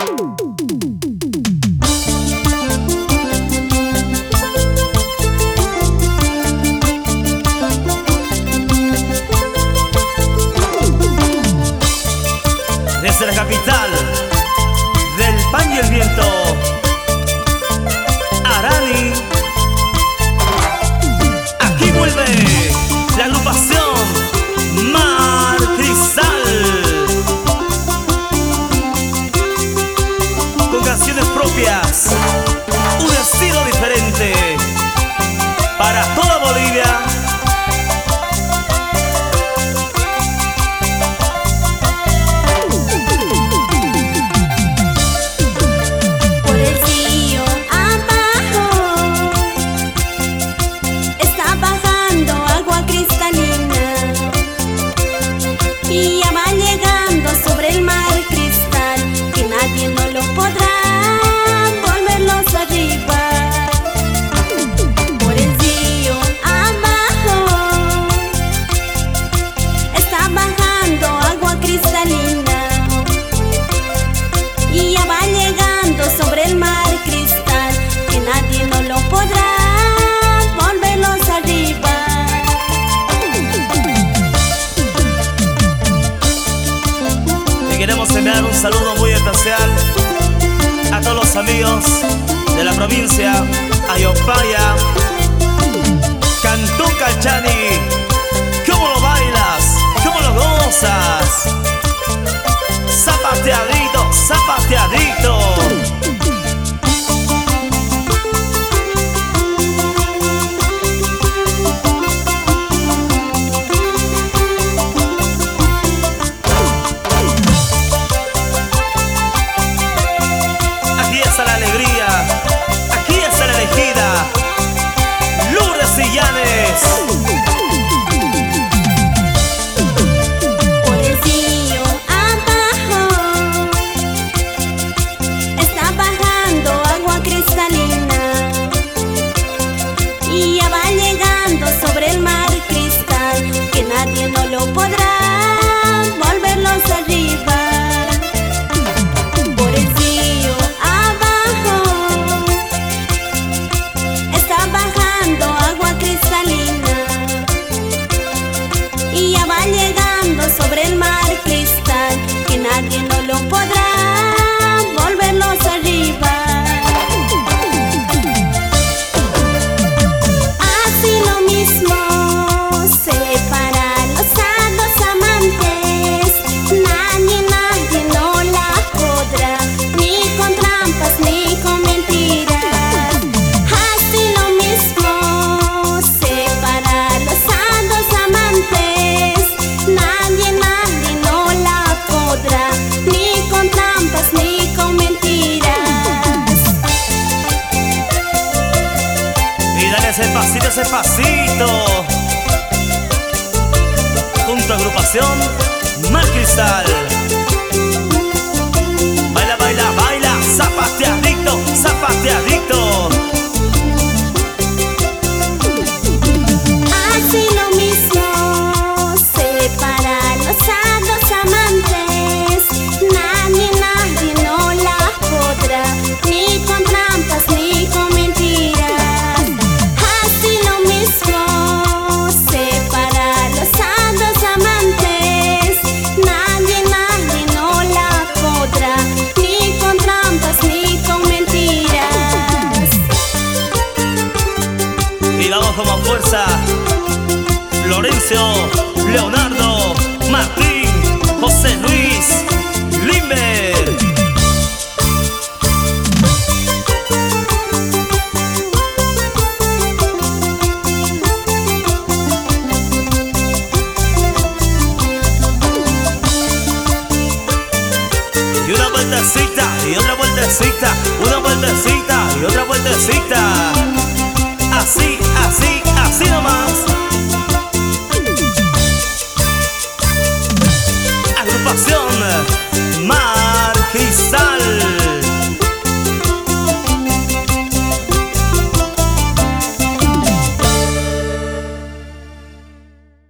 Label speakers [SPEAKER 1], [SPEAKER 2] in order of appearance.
[SPEAKER 1] Desde la capital del pan y el viento, Arani. Aquí vuelve la agrupación Mar Cristal, con canciones propias, un estilo diferente para toda Bolivia. Queremos enviar un saludo muy especial a todos los amigos de la provincia Ayopaya, Cantú Calchani. ¿Cómo lo bailas? ¿Cómo lo gozas? Zapateadito, zapateadito. La alegría, aquí está la elegida, Lourdes Sillanes.
[SPEAKER 2] Por el río abajo está bajando agua cristalina y ya va llegando sobre el mar cristal, que nadie no lo podrá volverlos arriba. Sobre el mar cristal, que nadie no lo podrá volverlos arriba. Así lo mismo separa los a los amantes. Nadie no la podrá, ni con trampas ni con mentiras. Así lo mismo separa los a los amantes. Nadie no la podrá, ni con trampas ni con mentiras.
[SPEAKER 1] Y dale ese pasito, junto a agrupación Mar Cristal. Baila, baila, baila, zapateadito, zapateadito.
[SPEAKER 2] Así lo mismo separa los a los amantes. Nadie no la podrá, ni con trampas ni con mentiras. Así lo mismo separa los a los amantes. Nadie no la podrá, ni con trampas ni con mentiras.
[SPEAKER 1] Y vamos como fuerza, Florencio, Leonardo, Martín, José Luis, Limber. Y una vueltecita, y otra vueltecita, una vueltecita y otra vueltecita. Así, así, así nomás. Agrupación